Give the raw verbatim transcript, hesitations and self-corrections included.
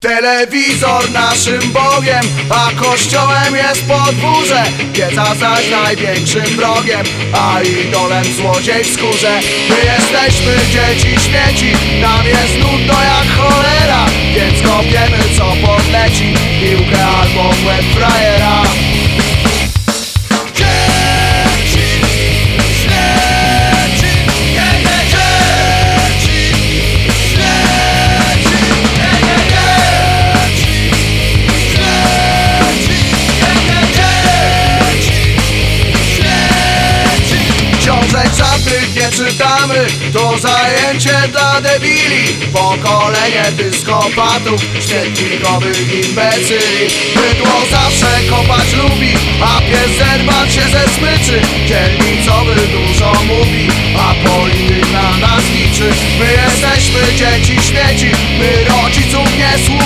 Telewizor naszym Bogiem, a kościołem jest podwórze. Wiedza zaś największym wrogiem, a idolem złodziej w skórze. My jesteśmy dzieci śmieci, nam jest nudno jak cholera, więc kopiemy co podleci, piłkę albo w łeb frajera. Nie czytamy, to zajęcie dla debili. Pokolenie dyskopatów, śmietnikowych imbecyli. Bydło zawsze kopać lubi, a pies zerwać się ze smyczy. Dzielnicowy dużo mówi, a polityk na nas liczy. My jesteśmy dzieci śmieci, my rodziców nie słuchamy.